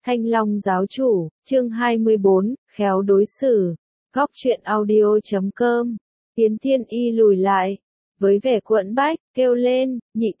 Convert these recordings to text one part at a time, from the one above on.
Thanh Long giáo chủ, chương 24, khéo đối xử. Góc truyện audio.com. Yến Thiên Y lùi lại, với vẻ quẫn bách, kêu lên, nhị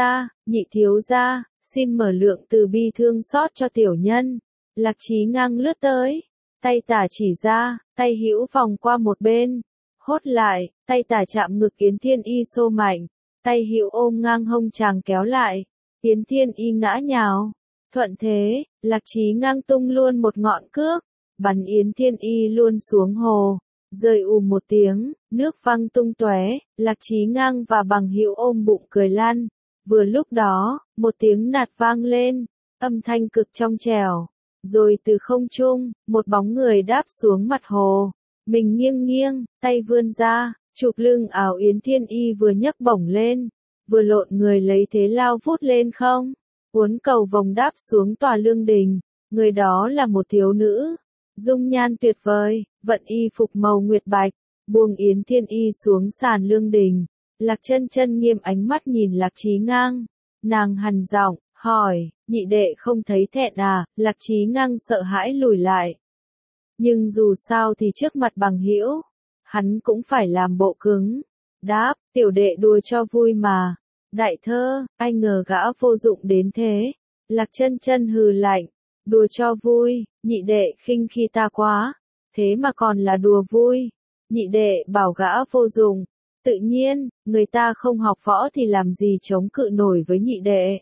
thiếu gia, xin mở lượng từ bi thương xót cho tiểu nhân. Lạc Chí ngang lướt tới, tay tả chỉ ra, tay hữu vòng qua một bên, hốt lại, tay tả chạm ngực Yến Thiên Y xô mạnh, tay hữu ôm ngang hông chàng kéo lại, Yến Thiên Y ngã nhào. Thuận thế, Lạc Chí ngang tung luôn một ngọn cước, bắn Yến Thiên Y luôn xuống hồ, rơi một tiếng, nước văng tung tóe, Lạc Chí ngang và Bằng Hữu ôm bụng cười lăn. Vừa lúc đó, một tiếng nạt vang lên, âm thanh cực trong trẻo, rồi từ không trung, một bóng người đáp xuống mặt hồ, mình nghiêng nghiêng, tay vươn ra, chụp lưng áo Yến Thiên Y vừa nhấc bổng lên, vừa lộn người lấy thế lao vút lên không. Uốn cầu vòng đáp xuống tòa lương đình, người đó là một thiếu nữ, dung nhan tuyệt vời, vận y phục màu nguyệt bạch, buông Yến Thiên Y xuống sàn lương đình. Lạc Chân Chân nghiêm ánh mắt nhìn Lạc Chí ngang, nàng hằn giọng hỏi, nhị đệ không thấy thẹn à? Lạc Chí ngang sợ hãi lùi lại, nhưng dù sao thì trước mặt Bằng Hữu, hắn cũng phải làm bộ cứng, đáp, tiểu đệ đùa cho vui mà. Đại thơ, ai ngờ gã vô dụng đến thế. Lạc Chân Chân hừ lạnh, đùa cho vui, nhị đệ khinh khi ta quá, thế mà còn là đùa vui. Nhị đệ bảo gã vô dụng, tự nhiên, người ta không học võ thì làm gì chống cự nổi với nhị đệ.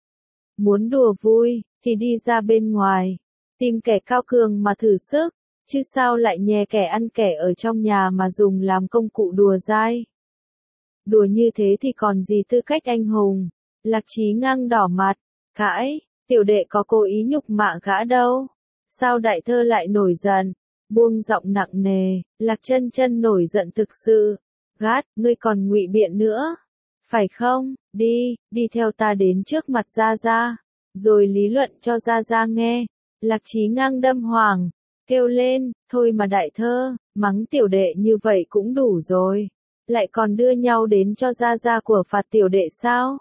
Muốn đùa vui, thì đi ra bên ngoài, tìm kẻ cao cường mà thử sức, chứ sao lại nhè kẻ ăn kẻ ở trong nhà mà dùng làm công cụ đùa dai. Đùa như thế thì còn gì tư cách anh hùng. Lạc Chí ngang đỏ mặt, cãi, tiểu đệ có cố ý nhục mạ gã đâu. Sao đại thơ lại nổi giận, buông giọng nặng nề. Lạc Chân Chân nổi giận thực sự, gắt, ngươi còn ngụy biện nữa, phải không? Đi theo ta đến trước mặt Gia Gia, rồi lý luận cho Gia Gia nghe. Lạc Chí ngang đâm hoàng, kêu lên, thôi mà đại thơ, mắng tiểu đệ như vậy cũng đủ rồi. Lại còn đưa nhau đến cho Gia Gia của phạt tiểu đệ sao?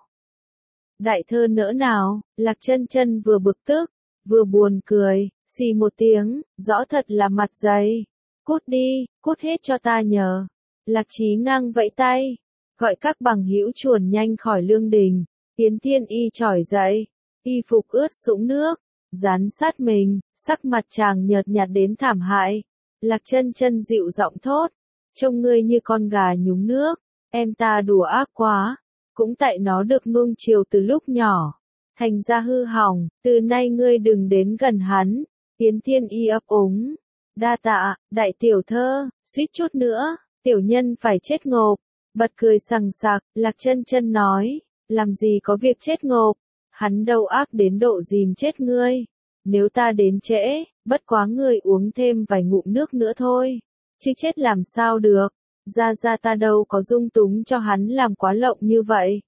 Đại thơ nỡ nào? Lạc Chân Chân vừa bực tức, vừa buồn cười, xì một tiếng, rõ thật là mặt dày. Cút đi, cút hết cho ta nhờ. Lạc Chí ngang vẫy tay, gọi các Bằng Hữu chuồn nhanh khỏi lương đình. Yến Thiên Y trỏi dậy, y phục ướt sũng nước, dán sát mình, sắc mặt chàng nhợt nhạt đến thảm hại. Lạc Chân Chân dịu giọng thốt, trông ngươi như con gà nhúng nước, em ta đùa ác quá, cũng tại nó được nuông chiều từ lúc nhỏ, thành ra hư hỏng, từ nay ngươi đừng đến gần hắn. Yến Thiên Y ấp úng, đa tạ, đại tiểu thơ, suýt chút nữa, tiểu nhân phải chết ngộp, bật cười sằng sặc. Lạc Chân Chân nói, làm gì có việc chết ngộp, hắn đâu ác đến độ dìm chết ngươi, nếu ta đến trễ, bất quá ngươi uống thêm vài ngụm nước nữa thôi. Chứ chết làm sao được, Gia ta đâu có dung túng cho hắn làm quá lộng như vậy.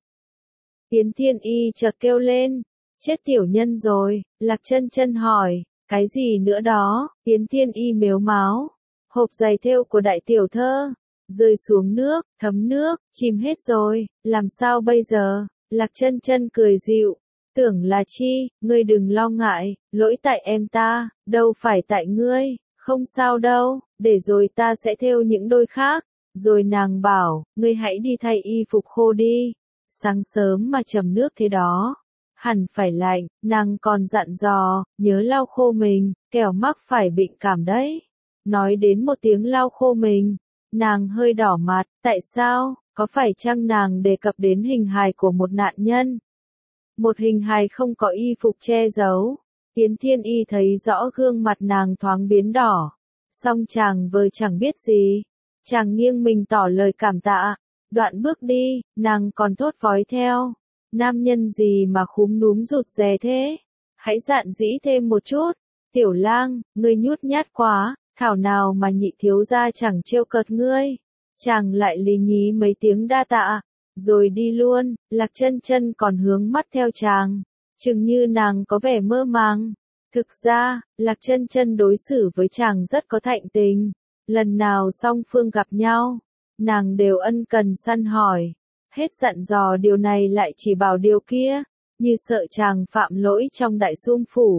Yến Thiên Y chợt kêu lên, chết tiểu nhân rồi. Lạc Chân Chân hỏi, cái gì nữa đó? Yến Thiên Y mếu máo, hộp giày thêu của đại tiểu thơ, rơi xuống nước, thấm nước, chìm hết rồi, làm sao bây giờ? Lạc Chân Chân cười dịu, tưởng là chi, ngươi đừng lo ngại, lỗi tại em ta, đâu phải tại ngươi. Không sao đâu, để rồi ta sẽ thêu những đôi khác. Rồi nàng bảo, ngươi hãy đi thay y phục khô đi. Sáng sớm mà chầm nước thế đó, hẳn phải lạnh. Nàng còn dặn dò, nhớ lau khô mình, kẻo mắc phải bệnh cảm đấy. Nói đến một tiếng lau khô mình, nàng hơi đỏ mặt. Tại sao? Có phải chăng nàng đề cập đến hình hài của một nạn nhân? Một hình hài không có y phục che giấu. Yến Thiên Y thấy rõ gương mặt nàng thoáng biến đỏ, song chàng vờ chẳng biết gì, chàng nghiêng mình tỏ lời cảm tạ, đoạn bước đi. Nàng còn thốt vói theo, nam nhân gì mà khúm núm rụt rè thế, hãy dạn dĩ thêm một chút. Tiểu lang, ngươi nhút nhát quá, thảo nào mà nhị thiếu gia chẳng trêu cợt ngươi. Chàng lại lì nhí mấy tiếng đa tạ, rồi đi luôn. Lạc Chân Chân còn hướng mắt theo chàng, chừng như nàng có vẻ mơ màng. Thực ra, Lạc Chân Chân đối xử với chàng rất có thạnh tình. Lần nào song phương gặp nhau, nàng đều ân cần săn hỏi, hết dặn dò điều này lại chỉ bảo điều kia, như sợ chàng phạm lỗi trong đại sum phủ.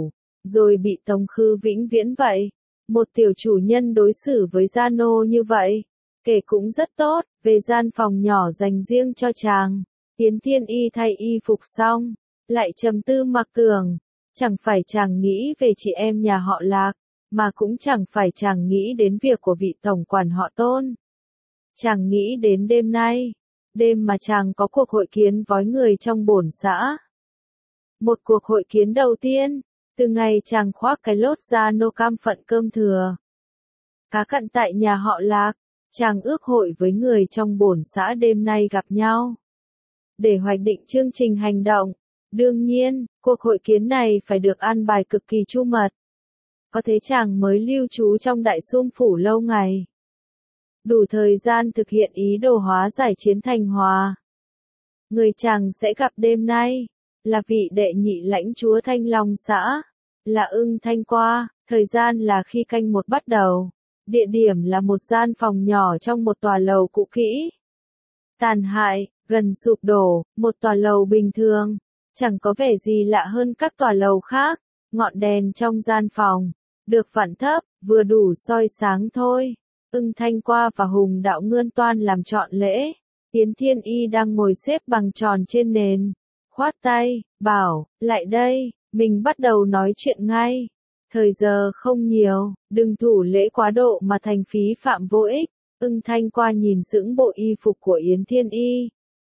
rồi bị tống khứ vĩnh viễn vậy. Một tiểu chủ nhân đối xử với gia nô như vậy, kể cũng rất tốt. Về gian phòng nhỏ dành riêng cho chàng, Yến Thiên Y thay y phục xong, lại trầm tư mặc tưởng. Chẳng phải chàng nghĩ về chị em nhà họ Lạc, mà cũng chẳng phải chàng nghĩ đến việc của vị tổng quản họ Tôn. Chàng nghĩ đến đêm nay, đêm mà chàng có cuộc hội kiến với người trong bổn xã. Một cuộc hội kiến đầu tiên, từ ngày chàng khoác cái lốt da nô cam phận cơm thừa. Cá cặn tại nhà họ Lạc, chàng ước hội với người trong bổn xã đêm nay gặp nhau, để hoạch định chương trình hành động. Đương nhiên, cuộc hội kiến này phải được an bài cực kỳ chu mật. Có thế chàng mới lưu trú trong Đại Xung phủ lâu ngày, đủ thời gian thực hiện ý đồ hóa giải chiến thành hòa. Người chàng sẽ gặp đêm nay, là vị đệ nhị lãnh chúa Thanh Long xã, là Ưng Thanh Qua. Thời gian là khi canh một bắt đầu. Địa điểm là một gian phòng nhỏ trong một tòa lầu cũ kỹ, tàn hại, gần sụp đổ, một tòa lầu bình thường, chẳng có vẻ gì lạ hơn các tòa lầu khác. Ngọn đèn trong gian phòng được vặn thấp, vừa đủ soi sáng thôi. Ưng Thanh Qua và Hùng Đạo Ngươn Toan làm trọn lễ. Yến Thiên Y đang ngồi xếp bằng tròn trên nền, khoát tay, bảo, lại đây, mình bắt đầu nói chuyện ngay. Thời giờ không nhiều, đừng thủ lễ quá độ mà thành phí phạm vô ích. Ưng Thanh Qua nhìn sững bộ y phục của Yến Thiên Y.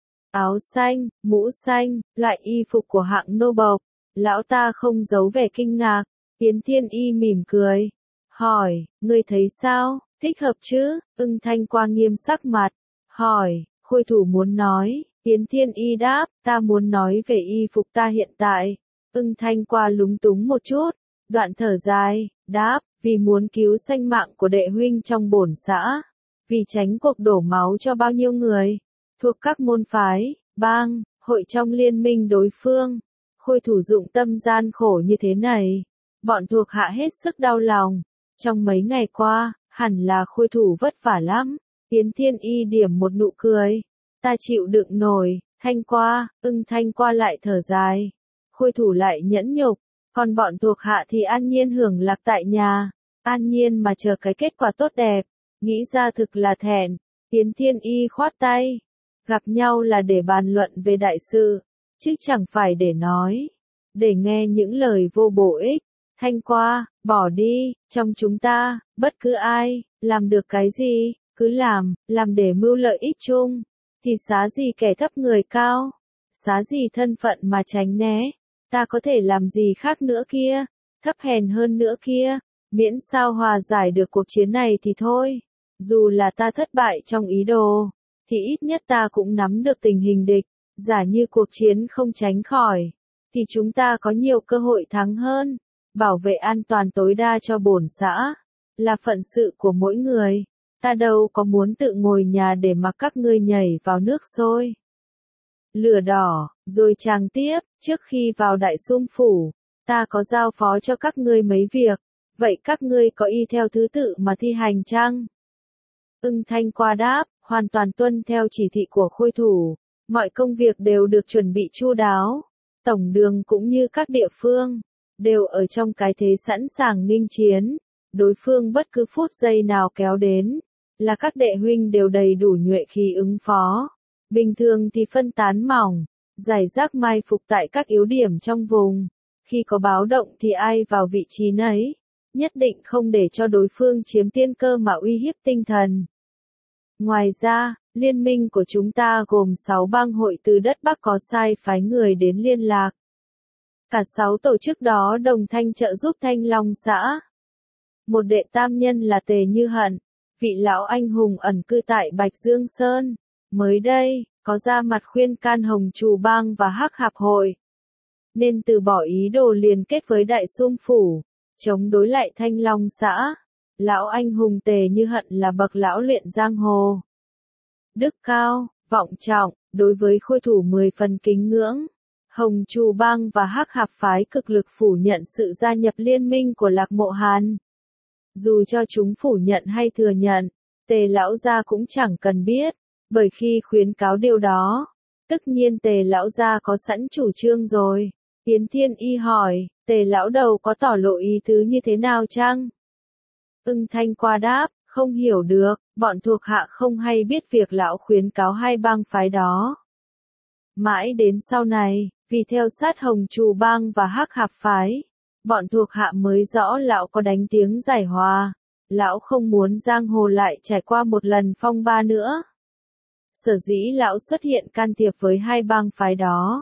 Áo xanh, mũ xanh, loại y phục của hạng nô bộc. Lão ta không giấu vẻ kinh ngạc. Yến Thiên Y mỉm cười, hỏi, ngươi thấy sao, thích hợp chứ? Ưng Thanh Qua nghiêm sắc mặt, hỏi, Khôi Thủ muốn nói. Yến Thiên Y đáp, ta muốn nói về y phục ta hiện tại. Ưng Thanh Qua lúng túng một chút, đoạn thở dài, đáp, vì muốn cứu sinh mạng của đệ huynh trong bổn xã, vì tránh cuộc đổ máu cho bao nhiêu người, thuộc các môn phái, bang, hội trong liên minh đối phương. Khôi Thủ dụng tâm gian khổ như thế này, bọn thuộc hạ hết sức đau lòng. Trong mấy ngày qua, hẳn là Khôi Thủ vất vả lắm. Yến Thiên Y điểm một nụ cười, ta chịu đựng nổi. Thanh Qua, Ưng Thanh Qua lại thở dài. Khôi Thủ lại nhẫn nhục, còn bọn thuộc hạ thì an nhiên hưởng lạc tại nhà, an nhiên mà chờ cái kết quả tốt đẹp. Nghĩ ra thực là thẹn. Yến Thiên Y khoát tay, gặp nhau là để bàn luận về đại sự, chứ chẳng phải để nói, để nghe những lời vô bổ ích. Thanh Qua, bỏ đi, trong chúng ta, bất cứ ai, làm được cái gì, cứ làm để mưu lợi ích chung, thì xá gì kẻ thấp người cao, xá gì thân phận mà tránh né. Ta có thể làm gì khác nữa kia, thấp hèn hơn nữa kia, miễn sao hòa giải được cuộc chiến này thì thôi. Dù là ta thất bại trong ý đồ, thì ít nhất ta cũng nắm được tình hình địch. Giả như cuộc chiến không tránh khỏi, thì chúng ta có nhiều cơ hội thắng hơn. Bảo vệ an toàn tối đa cho bổn xã, là phận sự của mỗi người. Ta đâu có muốn tự ngồi nhà để mặc các ngươi nhảy vào nước sôi lửa đỏ. Rồi chàng tiếp, trước khi vào Đại Xung phủ, ta có giao phó cho các ngươi mấy việc, vậy các ngươi có y theo thứ tự mà thi hành chăng? Ưng Thanh Qua đáp, hoàn toàn tuân theo chỉ thị của Khôi Thủ, mọi công việc đều được chuẩn bị chu đáo, tổng đường cũng như các địa phương, đều ở trong cái thế sẵn sàng nghênh chiến, đối phương bất cứ phút giây nào kéo đến, là các đệ huynh đều đầy đủ nhuệ khí ứng phó. Bình thường thì phân tán mỏng, giải rác mai phục tại các yếu điểm trong vùng. Khi có báo động thì ai vào vị trí nấy, nhất định không để cho đối phương chiếm tiên cơ mà uy hiếp tinh thần. Ngoài ra, liên minh của chúng ta gồm 6 bang hội từ đất Bắc có sai phái người đến liên lạc. Cả 6 tổ chức đó đồng thanh trợ giúp Thanh Long xã. Một đệ tam nhân là Tề Như Hận, vị lão anh hùng ẩn cư tại Bạch Dương Sơn, mới đây, có ra mặt khuyên can Hồng Trù Bang và Hắc Hạp Hội, nên từ bỏ ý đồ liên kết với Đại Xung phủ, chống đối lại Thanh Long xã. Lão anh hùng Tề Như Hận là bậc lão luyện giang hồ, đức cao, vọng trọng, đối với Khôi Thủ 10 phần kính ngưỡng. Hồng Trù Bang và Hắc Hạp phái cực lực phủ nhận sự gia nhập liên minh của Lạc Mộ Hàn. Dù cho chúng phủ nhận hay thừa nhận, Tề lão gia cũng chẳng cần biết, bởi khi khuyến cáo điều đó, tất nhiên Tề lão gia có sẵn chủ trương rồi. Tiến Thiên Y hỏi, Tề lão đầu có tỏ lộ ý tứ như thế nào chăng? Ưng Thanh qua đáp, không hiểu được, bọn thuộc hạ không hay biết việc lão khuyến cáo hai bang phái đó. Mãi đến sau này, vì theo sát Hồng Trù bang và Hắc Hạp phái, bọn thuộc hạ mới rõ lão có đánh tiếng giải hòa. Lão không muốn giang hồ lại trải qua một lần phong ba nữa. Sở dĩ lão xuất hiện can thiệp với hai bang phái đó,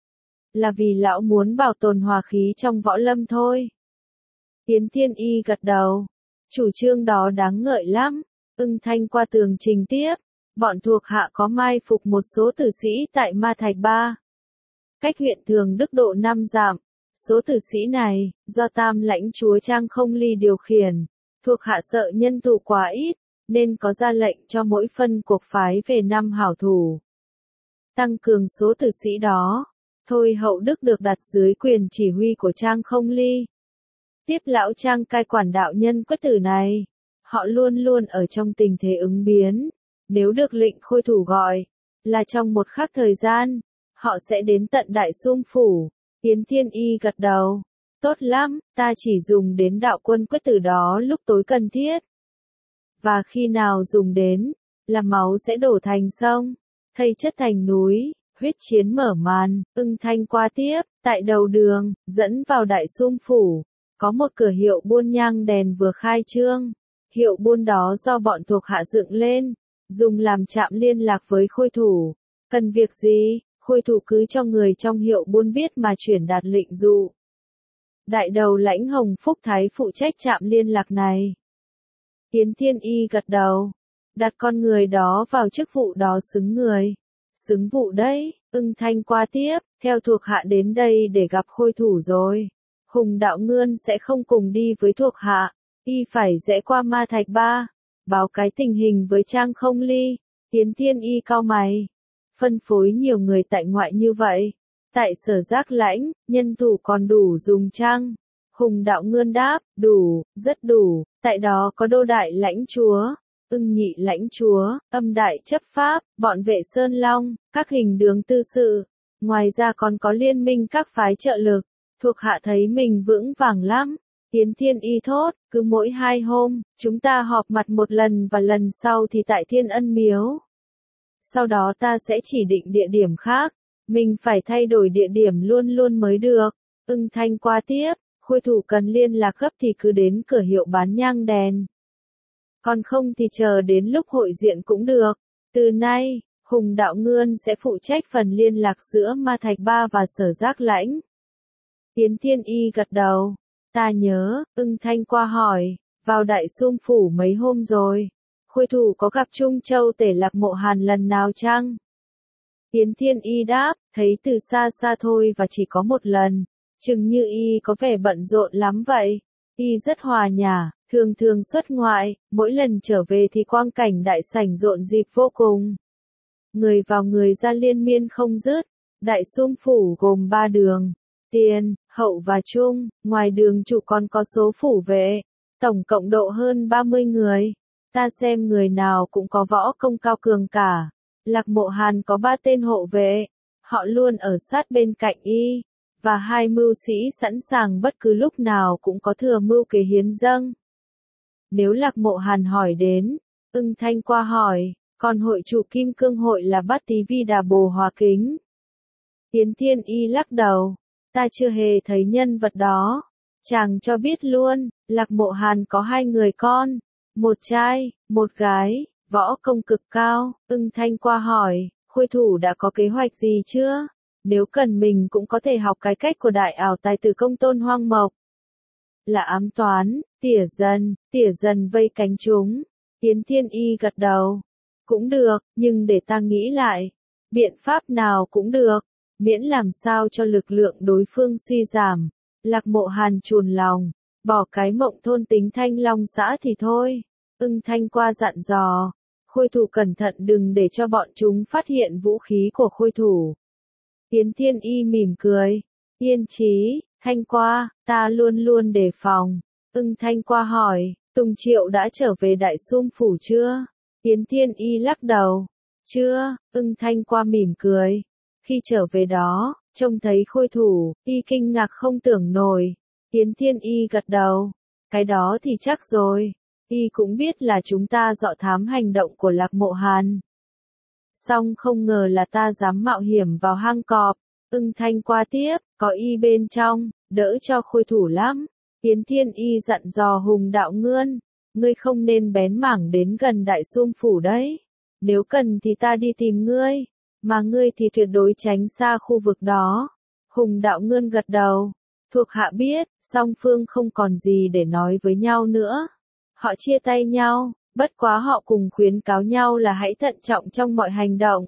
là vì lão muốn bảo tồn hòa khí trong võ lâm thôi. Tiến Thiên Y gật đầu. Chủ trương đó đáng ngợi lắm. Ưng Thanh qua tường trình tiếp. Bọn thuộc hạ có mai phục một số tử sĩ tại Ma Thạch Ba, cách huyện Thường Đức độ 5 dặm. Số tử sĩ này, do Tam lãnh chúa Trang Không Ly điều khiển, thuộc hạ sợ nhân thủ quá ít, nên có ra lệnh cho mỗi phân cuộc phái về 5 hảo thủ. Tăng cường số tử sĩ đó, Thôi Hậu Đức được đặt dưới quyền chỉ huy của Trang Không Ly. Tiếp lão Trang cai quản đạo nhân quất tử này, họ luôn luôn ở trong tình thế ứng biến. Nếu được lệnh Khôi thủ gọi, là trong một khắc thời gian, họ sẽ đến tận Đại Xung phủ. Tiến Thiên Y gật đầu. Tốt lắm, ta chỉ dùng đến đạo quân quất tử đó lúc tối cần thiết. Và khi nào dùng đến, là máu sẽ đổ thành sông, thây chất thành núi, huyết chiến mở màn. Ưng Thanh qua tiếp, tại đầu đường, dẫn vào Đại Xung phủ, có một cửa hiệu buôn nhang đèn vừa khai trương. Hiệu buôn đó do bọn thuộc hạ dựng lên, dùng làm trạm liên lạc với Khôi thủ. Cần việc gì, Khôi thủ cứ cho người trong hiệu buôn biết mà chuyển đạt lệnh dụ. Đại đầu lãnh Hồng Phúc Thái phụ trách trạm liên lạc này. Tiến Thiên Y gật đầu. Đặt con người đó vào chức vụ đó xứng người. Xứng vụ đấy. Ưng Thanh qua tiếp, theo thuộc hạ đến đây để gặp Khôi thủ rồi. Hùng Đạo Ngươn sẽ không cùng đi với thuộc hạ. Y phải rẽ qua Ma Thạch Ba, báo cái tình hình với Trang Không Ly. Tiến Thiên Y cau mày. Phân phối nhiều người tại ngoại như vậy. Tại Sở Giác Lãnh, nhân thủ còn đủ dùng chăng? Hùng Đạo Ngươn đáp, đủ, rất đủ. Tại đó có Đô Đại Lãnh Chúa, Ưng Nhị Lãnh Chúa, Âm Đại Chấp Pháp, bọn Vệ Sơn Long, các hình đường tư sự. Ngoài ra còn có liên minh các phái trợ lực. Thuộc hạ thấy mình vững vàng lắm. Tiến Thiên Y thốt, cứ mỗi 2 hôm, chúng ta họp mặt một lần và lần sau thì tại Thiên Ân Miếu. Sau đó ta sẽ chỉ định địa điểm khác. Mình phải thay đổi địa điểm luôn luôn mới được. Ưng Thanh qua tiếp, Khôi thủ cần liên lạc gấp thì cứ đến cửa hiệu bán nhang đèn. Còn không thì chờ đến lúc hội diện cũng được. Từ nay, Hùng Đạo Ngươn sẽ phụ trách phần liên lạc giữa Ma Thạch Ba và Sở Giác Lãnh. Tiến Thiên Y gật đầu. Ta nhớ, Ưng Thanh qua hỏi, vào Đại Xung phủ mấy hôm rồi. Khôi thủ có gặp Trung Châu Tể Lạc Mộ Hàn lần nào chăng? Tiến Thiên Y đáp, thấy từ xa xa thôi và chỉ có một lần. Chừng như Y có vẻ bận rộn lắm vậy. Y rất hòa nhã, thường thường xuất ngoại, mỗi lần trở về thì quang cảnh đại sảnh rộn rịp vô cùng. Người vào người ra liên miên không dứt. Đại Xung phủ gồm 3 đường. Tiền, hậu và trung, ngoài đường chủ còn có số phủ vệ, tổng cộng độ hơn 30 người. Ta xem người nào cũng có võ công cao cường cả. Lạc Mộ Hàn có 3 tên hộ vệ, họ luôn ở sát bên cạnh Y, và 2 mưu sĩ sẵn sàng bất cứ lúc nào cũng có thừa mưu kế hiến dâng. Nếu Lạc Mộ Hàn hỏi đến, Ưng Thanh qua hỏi, còn hội chủ Kim Cương hội là Bát Tí Vi Đà Bồ Hòa Kính. Tiến Thiên Y lắc đầu. Ta chưa hề thấy nhân vật đó. Chàng cho biết luôn, Lạc Mộ Hàn có 2 người con, một trai, một gái, võ công cực cao. Ưng Thanh qua hỏi, Khôi thủ đã có kế hoạch gì chưa? Nếu cần mình cũng có thể học cái cách của đại ảo tài tử Công Tôn Hoang Mộc. Là ám toán, tỉa dần vây cánh chúng. Tiến Thiên Y gật đầu. Cũng được, nhưng để ta nghĩ lại. Biện pháp nào cũng được. Miễn làm sao cho lực lượng đối phương suy giảm. Lạc Mộ Hàn chùn lòng, bỏ cái mộng thôn tính Thanh Long xã thì thôi. Ưng Thanh qua dặn dò, Khôi thủ cẩn thận đừng để cho bọn chúng phát hiện vũ khí của Khôi thủ. Tiến Thiên Y mỉm cười, yên chí, Thanh qua, ta luôn luôn đề phòng. Ưng Thanh qua hỏi, Tùng Triệu đã trở về Đại Xung phủ chưa? Tiến Thiên Y lắc đầu, chưa. Ưng Thanh qua mỉm cười. Khi trở về đó, Trông thấy Khôi Thủ, y kinh ngạc không tưởng nổi. Yến Thiên Y gật đầu. Cái đó thì chắc rồi. Y cũng biết là chúng ta dọ thám hành động của Lạc Mộ Hàn. Song không ngờ là ta dám mạo hiểm vào hang cọp. Ưng Thanh qua tiếp, có y bên trong, đỡ cho Khôi Thủ lắm. Yến Thiên Y dặn dò Hùng Đạo Ngươn, ngươi không nên bén mảng đến gần Đại Xung phủ đấy. Nếu cần thì ta đi tìm ngươi, mà ngươi thì tuyệt đối tránh xa khu vực đó. Hùng Đạo Ngươn gật đầu, thuộc hạ biết, song phương không còn gì để nói với nhau nữa. Họ chia tay nhau, bất quá họ cùng khuyến cáo nhau là hãy thận trọng trong mọi hành động.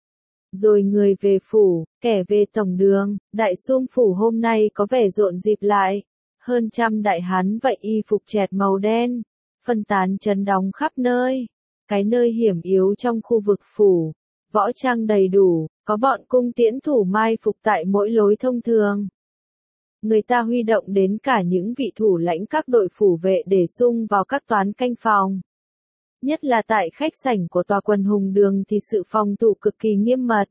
Rồi người về phủ, kẻ về tổng đường. Đại Xung phủ hôm nay có vẻ rộn rịp lại. Hơn trăm đại hán vậy y phục chẹt màu đen, phân tán chấn đóng khắp nơi. Cái nơi hiểm yếu trong khu vực phủ, võ trang đầy đủ, có bọn cung tiễn thủ mai phục tại mỗi lối thông thường. Người ta huy động đến cả những vị thủ lãnh các đội phủ vệ để xung vào các toán canh phòng. Nhất là tại khách sảnh của tòa quần hùng đường thì sự phòng thủ cực kỳ nghiêm mật.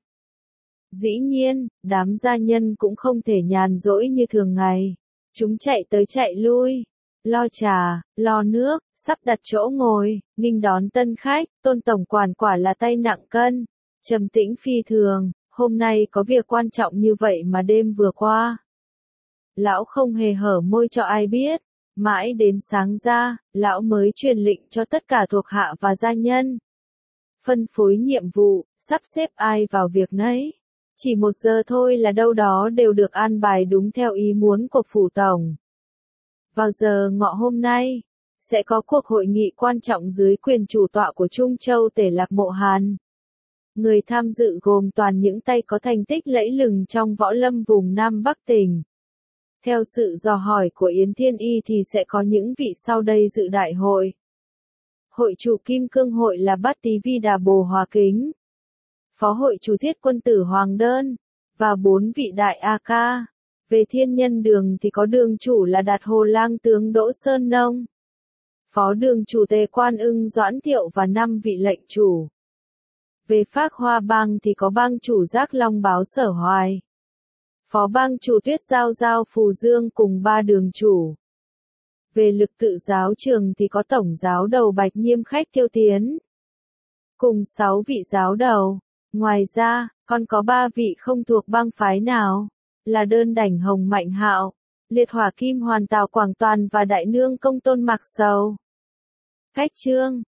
Dĩ nhiên, đám gia nhân cũng không thể nhàn rỗi như thường ngày. Chúng chạy tới chạy lui, lo trà, lo nước, sắp đặt chỗ ngồi, nghênh đón tân khách. Tôn tổng quản quả là tay nặng cân, trầm tĩnh phi thường. Hôm nay có việc quan trọng như vậy mà đêm vừa qua, lão không hề hở môi cho ai biết. Mãi đến sáng ra, lão mới truyền lệnh cho tất cả thuộc hạ và gia nhân. Phân phối nhiệm vụ, sắp xếp ai vào việc nấy. Chỉ 1 giờ thôi là đâu đó đều được an bài đúng theo ý muốn của phủ tổng. Vào giờ ngọ hôm nay, sẽ có cuộc hội nghị quan trọng dưới quyền chủ tọa của Trung Châu Tể Lạc Mộ Hàn. Người tham dự gồm toàn những tay có thành tích lẫy lừng trong võ lâm vùng Nam Bắc tỉnh. Theo sự dò hỏi của Yến Thiên Y thì sẽ có những vị sau đây dự đại hội. Hội chủ Kim Cương Hội là Bát Tý Vi Đà Bồ Hòa Kính. Phó hội chủ Thiết Quân Tử Hoàng Đơn, và 4 vị đại A Ca. Về Thiên Nhân Đường thì có đường chủ là Đạt Hồ Lang tướng Đỗ Sơn Nông. Phó đường chủ Tề Quan Ưng Doãn Thiệu và 5 vị lệnh chủ. Về Phác Hoa Bang thì có bang chủ Giác Long Báo Sở Hoài. Phó bang chủ Tuyết Giao Giao Phù Dương cùng 3 đường chủ. Về Lực Tự Giáo Trường thì có tổng giáo đầu Bạch Nhiêm Khách Tiêu Tiến, cùng 6 vị giáo đầu. Ngoài ra, còn có 3 vị không thuộc bang phái nào, là Đơn Đảnh Hồng Mạnh Hạo, Liệt Hỏa Kim Hoàn Tào Quảng Toàn và Đại Nương Công Tôn Mạc Sầu. Cách chương